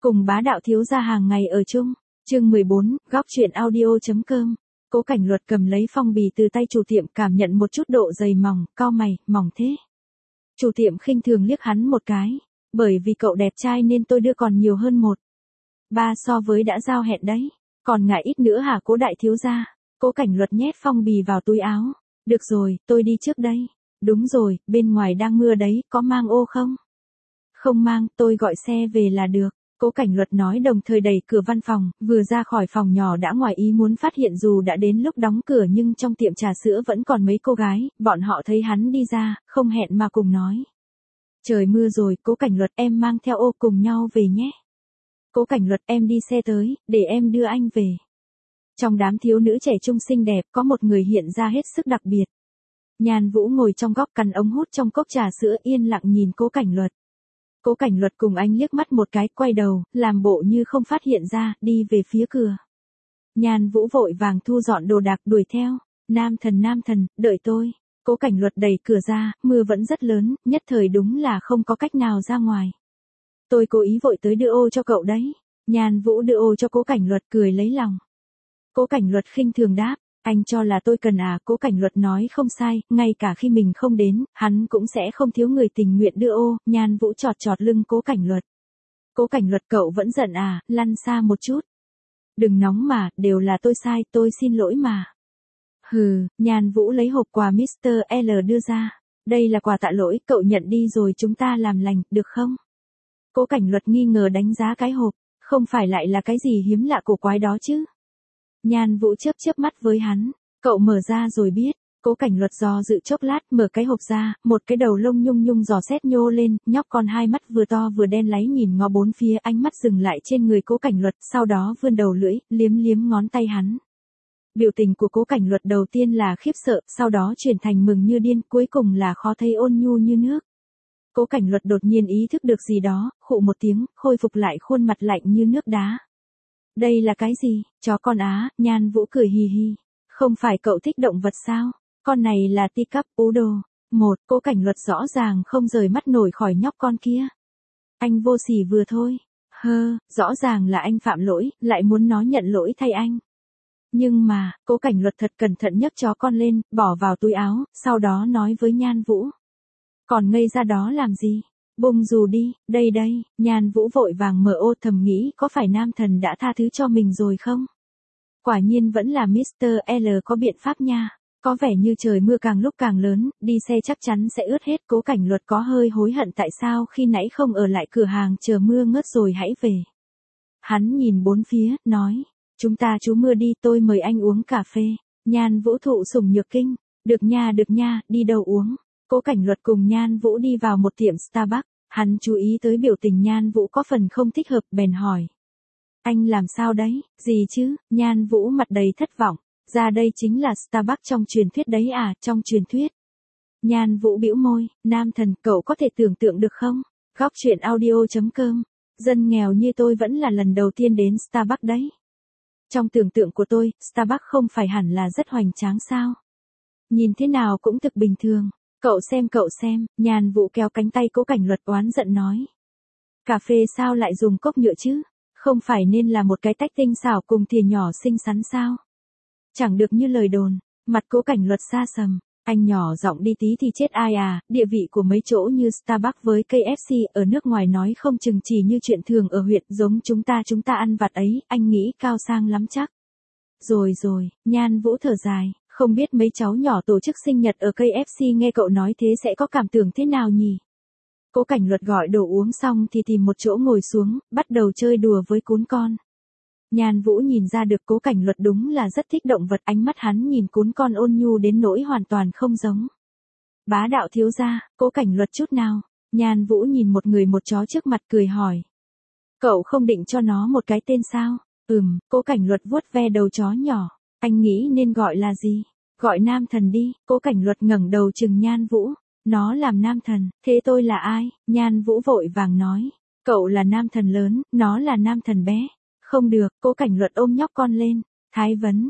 Cùng bá đạo thiếu gia hàng ngày ở chung. Chương 14, góc truyện audio.com. Cố Cảnh Luật cầm lấy phong bì từ tay chủ tiệm, cảm nhận một chút độ dày mỏng, cau mày, mỏng thế. Chủ tiệm khinh thường liếc hắn một cái, bởi vì cậu đẹp trai nên tôi đưa còn nhiều hơn 1/3 so với đã giao hẹn đấy. Còn ngại ít nữa hả Cố đại thiếu gia? Cố Cảnh Luật nhét phong bì vào túi áo. Được rồi, tôi đi trước đây. Đúng rồi, bên ngoài đang mưa đấy, có mang ô không? Không mang, tôi gọi xe về là được. Cố Cảnh Luật nói đồng thời đẩy cửa văn phòng, vừa ra khỏi phòng nhỏ đã ngoài ý muốn phát hiện dù đã đến lúc đóng cửa nhưng trong tiệm trà sữa vẫn còn mấy cô gái, bọn họ thấy hắn đi ra, không hẹn mà cùng nói. Trời mưa rồi, Cố Cảnh Luật em mang theo ô cùng nhau về nhé. Cố Cảnh Luật em đi xe tới, để em đưa anh về. Trong đám thiếu nữ trẻ trung xinh đẹp có một người hiện ra hết sức đặc biệt. Nhan Vũ ngồi trong góc cắn ống hút trong cốc trà sữa yên lặng nhìn Cố Cảnh Luật. Cố Cảnh Luật cùng anh liếc mắt một cái, quay đầu, làm bộ như không phát hiện ra, đi về phía cửa. Nhan Vũ vội vàng thu dọn đồ đạc đuổi theo. Nam thần, đợi tôi. Cố Cảnh Luật đẩy cửa ra, mưa vẫn rất lớn, nhất thời đúng là không có cách nào ra ngoài. Tôi cố ý vội tới đưa ô cho cậu đấy. Nhan Vũ đưa ô cho Cố Cảnh Luật, cười lấy lòng. Cố Cảnh Luật khinh thường đáp. Anh cho là tôi cần à? Cố Cảnh Luật nói không sai, ngay cả khi mình không đến, hắn cũng sẽ không thiếu người tình nguyện đưa ô. Nhan Vũ chọt lưng Cố Cảnh Luật. Cố Cảnh Luật cậu vẫn giận à? Lăn xa một chút. Đừng nóng mà, đều là tôi sai, tôi xin lỗi mà. Hừ, Nhan Vũ lấy hộp quà Mr. L đưa ra. Đây là quà tạ lỗi, cậu nhận đi rồi chúng ta làm lành, được không? Cố Cảnh Luật nghi ngờ đánh giá cái hộp, không phải lại là cái gì hiếm lạ cổ quái đó chứ? Nhan Vũ chớp mắt với hắn, cậu mở ra rồi biết. Cố Cảnh Luật do dự chốc lát, mở cái hộp ra, một cái đầu lông nhung giò xét nhô lên, nhóc con hai mắt vừa to vừa đen láy nhìn ngó bốn phía, ánh mắt dừng lại trên người Cố Cảnh Luật, sau đó vươn đầu lưỡi, liếm ngón tay hắn. Biểu tình của Cố Cảnh Luật đầu tiên là khiếp sợ, sau đó chuyển thành mừng như điên, cuối cùng là khó thấy ôn nhu như nước. Cố Cảnh Luật đột nhiên ý thức được gì đó, khụ một tiếng, khôi phục lại khuôn mặt lạnh như nước đá. Đây là cái gì? Chó con á? Nhan Vũ cười hì hì. Không phải cậu thích động vật sao? Con này là teacup poodle. Cố Cảnh Luật rõ ràng không rời mắt nổi khỏi nhóc con kia. Anh vô sỉ vừa thôi. Rõ ràng là anh phạm lỗi, lại muốn nó nhận lỗi thay anh. Nhưng mà, Cố Cảnh Luật thật cẩn thận nhấc chó con lên, bỏ vào túi áo, sau đó nói với Nhan Vũ. Còn ngây ra đó làm gì? Bung dù đi, đây, Nhan Vũ vội vàng mở ô, thầm nghĩ có phải nam thần đã tha thứ cho mình rồi không? Quả nhiên vẫn là Mr. L có biện pháp nha. Có vẻ như trời mưa càng lúc càng lớn, đi xe chắc chắn sẽ ướt hết. Cố Cảnh Luật có hơi hối hận tại sao khi nãy không ở lại cửa hàng chờ mưa ngớt rồi hãy về. Hắn nhìn bốn phía, nói, chúng ta trú mưa đi, tôi mời anh uống cà phê. Nhan Vũ thụ sủng nhược kinh, được nha, đi đâu uống? Cố Cảnh Luật cùng Nhan Vũ đi vào một tiệm Starbucks, hắn chú ý tới biểu tình Nhan Vũ có phần không thích hợp, bèn hỏi. Anh làm sao đấy? Gì chứ? Nhan Vũ mặt đầy thất vọng, ra đây chính là Starbucks trong truyền thuyết đấy à? Trong truyền thuyết. Nhan Vũ bĩu môi, nam thần, cậu có thể tưởng tượng được không? Góc truyện audio.com. Dân nghèo như tôi vẫn là lần đầu tiên đến Starbucks đấy. Trong tưởng tượng của tôi, Starbucks không phải hẳn là rất hoành tráng sao? Nhìn thế nào cũng thực bình thường. Cậu xem, Nhan Vũ kéo cánh tay Cố Cảnh Luật oán giận nói. Cà phê sao lại dùng cốc nhựa chứ? Không phải nên là một cái tách tinh xảo cùng thìa nhỏ xinh xắn sao? Chẳng được như lời đồn. Mặt Cố Cảnh Luật xa sầm. Anh nhỏ giọng đi tí thì chết ai à? Địa vị của mấy chỗ như Starbucks với KFC ở nước ngoài nói không chừng chỉ như chuyện thường ở huyện, giống chúng ta ăn vặt ấy, anh nghĩ cao sang lắm chắc. Rồi, Nhan Vũ thở dài. Không biết mấy cháu nhỏ tổ chức sinh nhật ở KFC nghe cậu nói thế sẽ có cảm tưởng thế nào nhỉ? Cố Cảnh Luật gọi đồ uống xong thì tìm một chỗ ngồi xuống, bắt đầu chơi đùa với cún con. Nhan Vũ nhìn ra được Cố Cảnh Luật đúng là rất thích động vật, ánh mắt hắn nhìn cún con ôn nhu đến nỗi hoàn toàn không giống. Bá đạo thiếu gia, Cố Cảnh Luật chút nào? Nhan Vũ nhìn một người một chó trước mặt cười hỏi. Cậu không định cho nó một cái tên sao? Cố Cảnh Luật vuốt ve đầu chó nhỏ. Anh nghĩ nên gọi là gì? Gọi nam thần đi. Cố Cảnh Luật ngẩng đầu trừng Nhan Vũ. Nó làm nam thần, thế tôi là ai? Nhan Vũ vội vàng nói. Cậu là nam thần lớn, nó là nam thần bé. Không được, Cố Cảnh Luật ôm nhóc con lên. Thái Vấn,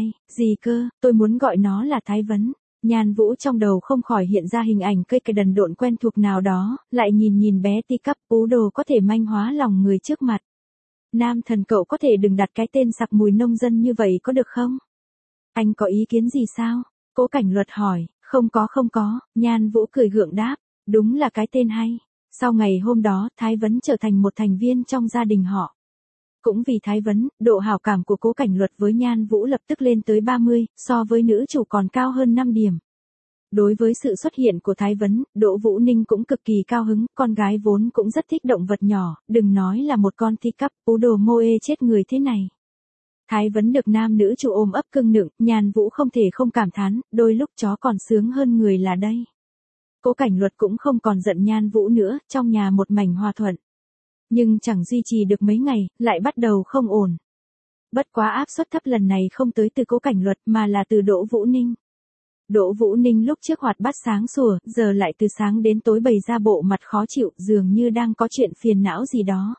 gì cơ, tôi muốn gọi nó là Thái Vấn. Nhan Vũ trong đầu không khỏi hiện ra hình ảnh cây đần độn quen thuộc nào đó, lại nhìn bé teacup poodle có thể manh hóa lòng người trước mặt. Nam thần cậu có thể đừng đặt cái tên sặc mùi nông dân như vậy có được không? Anh có ý kiến gì sao? Cố Cảnh Luật hỏi. Không có, Nhan Vũ cười gượng đáp. Đúng là cái tên hay. Sau ngày hôm đó, Thái Vấn trở thành một thành viên trong gia đình họ. Cũng vì Thái Vấn, độ hảo cảm của Cố Cảnh Luật với Nhan Vũ lập tức lên tới 30, so với nữ chủ còn cao hơn 5 điểm. Đối với sự xuất hiện của Thái Vấn, Đỗ Vũ Ninh cũng cực kỳ cao hứng, con gái vốn cũng rất thích động vật nhỏ, đừng nói là một con teacup, ú đồ mô ê chết người thế này. Thái Vấn được nam nữ chủ ôm ấp cưng nựng, Nhan Vũ không thể không cảm thán, đôi lúc chó còn sướng hơn người là đây. Cố Cảnh Luật cũng không còn giận Nhan Vũ nữa, trong nhà một mảnh hòa thuận. Nhưng chẳng duy trì được mấy ngày, lại bắt đầu không ổn. Bất quá áp suất thấp lần này không tới từ Cố Cảnh Luật mà là từ Đỗ Vũ Ninh. Đỗ Vũ Ninh lúc trước hoạt bát sáng sủa, giờ lại từ sáng đến tối bày ra bộ mặt khó chịu, dường như đang có chuyện phiền não gì đó.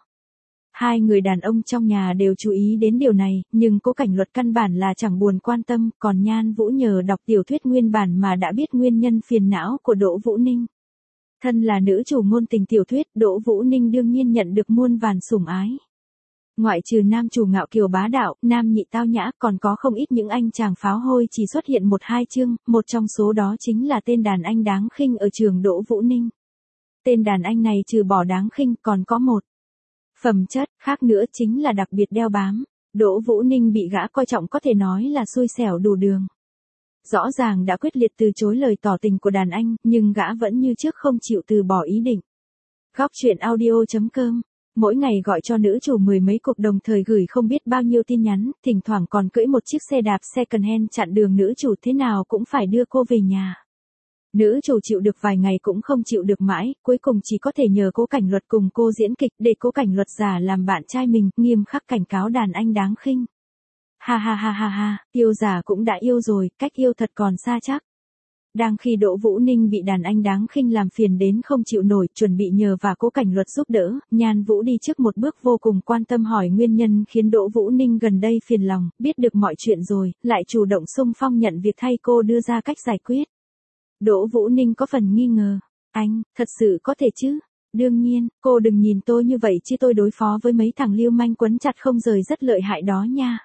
Hai người đàn ông trong nhà đều chú ý đến điều này, nhưng Cố Cảnh Luật căn bản là chẳng buồn quan tâm, còn Nhan Vũ nhờ đọc tiểu thuyết nguyên bản mà đã biết nguyên nhân phiền não của Đỗ Vũ Ninh. Thân là nữ chủ ngôn tình tiểu thuyết, Đỗ Vũ Ninh đương nhiên nhận được muôn vàn sủng ái. Ngoại trừ nam chủ ngạo kiều bá đạo, nam nhị tao nhã, còn có không ít những anh chàng pháo hôi chỉ xuất hiện một hai chương, một trong số đó chính là tên đàn anh đáng khinh ở trường Đỗ Vũ Ninh. Tên đàn anh này trừ bỏ đáng khinh còn có một phẩm chất khác nữa chính là đặc biệt đeo bám. Đỗ Vũ Ninh bị gã coi trọng có thể nói là xui xẻo đủ đường. Rõ ràng đã quyết liệt từ chối lời tỏ tình của đàn anh, nhưng gã vẫn như trước không chịu từ bỏ ý định. Góc truyện audio.com. Mỗi ngày gọi cho nữ chủ mười mấy cuộc, đồng thời gửi không biết bao nhiêu tin nhắn, thỉnh thoảng còn cưỡi một chiếc xe đạp second hand chặn đường nữ chủ, thế nào cũng phải đưa cô về nhà. Nữ chủ chịu được vài ngày cũng không chịu được mãi, cuối cùng chỉ có thể nhờ Cố Cảnh Luật cùng cô diễn kịch để Cố Cảnh Luật giả làm bạn trai mình, nghiêm khắc cảnh cáo đàn anh đáng khinh. Ha, yêu giả cũng đã yêu rồi, cách yêu thật còn xa chắc. Đang khi Đỗ Vũ Ninh bị đàn anh đáng khinh làm phiền đến không chịu nổi, chuẩn bị nhờ và Cố Cảnh Luật giúp đỡ, Nhan Vũ đi trước một bước vô cùng quan tâm hỏi nguyên nhân khiến Đỗ Vũ Ninh gần đây phiền lòng, biết được mọi chuyện rồi, lại chủ động xung phong nhận việc thay cô đưa ra cách giải quyết. Đỗ Vũ Ninh có phần nghi ngờ, anh, thật sự có thể chứ? Đương nhiên, cô đừng nhìn tôi như vậy chứ tôi đối phó với mấy thằng lưu manh quấn chặt không rời rất lợi hại đó nha.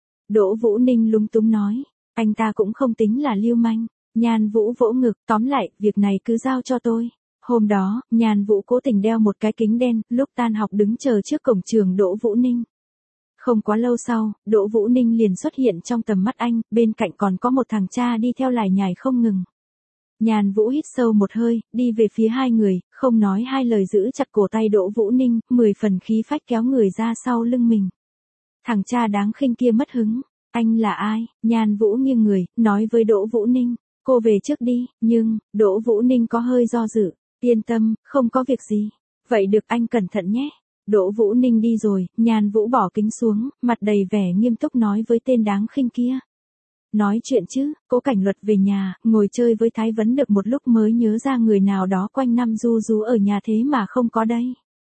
Đỗ Vũ Ninh lúng túng nói, anh ta cũng không tính là lưu manh. Nhan Vũ vỗ ngực, tóm lại, việc này cứ giao cho tôi. Hôm đó, Nhan Vũ cố tình đeo một cái kính đen, lúc tan học đứng chờ trước cổng trường Đỗ Vũ Ninh. Không quá lâu sau, Đỗ Vũ Ninh liền xuất hiện trong tầm mắt anh, bên cạnh còn có một thằng cha đi theo lải nhải không ngừng. Nhan Vũ hít sâu một hơi, đi về phía hai người, không nói hai lời giữ chặt cổ tay Đỗ Vũ Ninh, 10 phần khí phách kéo người ra sau lưng mình. Thằng cha đáng khinh kia mất hứng. Anh là ai? Nhan Vũ nghiêng người, nói với Đỗ Vũ Ninh. Cô về trước đi, nhưng, Đỗ Vũ Ninh có hơi do dự. Yên tâm, không có việc gì. Vậy được, anh cẩn thận nhé. Đỗ Vũ Ninh đi rồi, Nhan Vũ bỏ kính xuống, mặt đầy vẻ nghiêm túc nói với tên đáng khinh kia. Nói chuyện chứ, Cố Cảnh Luật về nhà, ngồi chơi với Thái Vấn được một lúc mới nhớ ra người nào đó quanh năm ru rú ở nhà thế mà không có đây.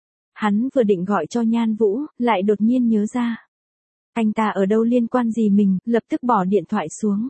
Hắn vừa định gọi cho Nhan Vũ, lại đột nhiên nhớ ra. Anh ta ở đâu liên quan gì mình, lập tức bỏ điện thoại xuống.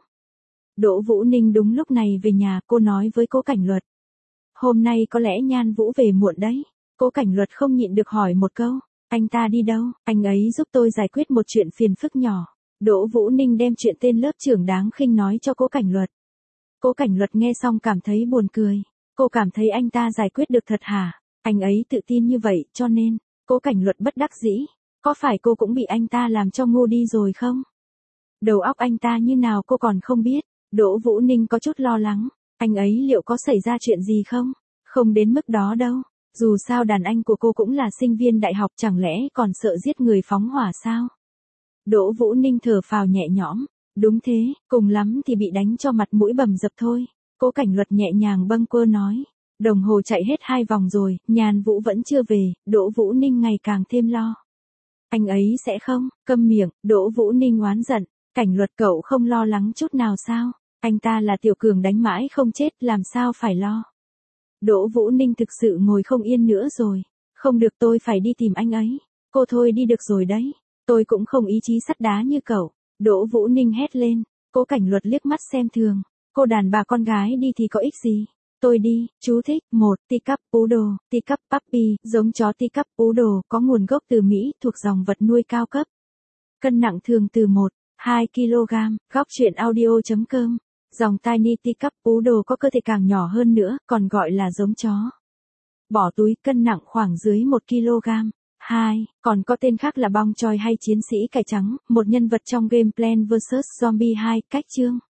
Đỗ Vũ Ninh đúng lúc này về nhà, cô nói với Cố Cảnh Luật. Hôm nay có lẽ Nhan Vũ về muộn đấy. Cố Cảnh Luật không nhịn được hỏi một câu. Anh ta đi đâu? Anh ấy giúp tôi giải quyết một chuyện phiền phức nhỏ. Đỗ Vũ Ninh đem chuyện tên lớp trưởng đáng khinh nói cho Cố Cảnh Luật. Cố Cảnh Luật nghe xong cảm thấy buồn cười. Cô cảm thấy anh ta giải quyết được thật hả? Anh ấy tự tin như vậy, cho nên, Cố Cảnh Luật bất đắc dĩ. Có phải cô cũng bị anh ta làm cho ngu đi rồi không? Đầu óc anh ta như nào cô còn không biết. Đỗ Vũ Ninh có chút lo lắng. Anh ấy liệu có xảy ra chuyện gì không? Không đến mức đó đâu. Dù sao đàn anh của cô cũng là sinh viên đại học, chẳng lẽ còn sợ giết người phóng hỏa sao? Đỗ Vũ Ninh thở phào nhẹ nhõm. Đúng thế, cùng lắm thì bị đánh cho mặt mũi bầm dập thôi. Cố Cảnh Luật nhẹ nhàng bâng quơ nói. Đồng hồ chạy hết 2 vòng rồi, Nhan Vũ vẫn chưa về, Đỗ Vũ Ninh ngày càng thêm lo. Anh ấy sẽ không, câm miệng, Đỗ Vũ Ninh oán giận. Cảnh Luật cậu không lo lắng chút nào sao? Anh ta là tiểu cường đánh mãi không chết, làm sao phải lo? Đỗ Vũ Ninh thực sự ngồi không yên nữa rồi. Không được, tôi phải đi tìm anh ấy. Cô thôi đi được rồi đấy. Tôi cũng không ý chí sắt đá như cậu. Đỗ Vũ Ninh hét lên. Cố Cảnh Luật liếc mắt xem thường. Cô đàn bà con gái đi thì có ích gì? Tôi đi, chú thích. 1. Teacup Poodle, Teacup Puppy, giống chó Teacup Poodle, có nguồn gốc từ Mỹ, thuộc dòng vật nuôi cao cấp. Cân nặng thường từ 1-2 kg, góc truyện audio.com. Dòng Tiny Teacup Poodle có cơ thể càng nhỏ hơn nữa, còn gọi là giống chó. Bỏ túi, cân nặng khoảng dưới 1 kg. 2. Còn có tên khác là Bong Choi hay Chiến sĩ Cải Trắng, một nhân vật trong game Plants vs Zombies 2, cách chương.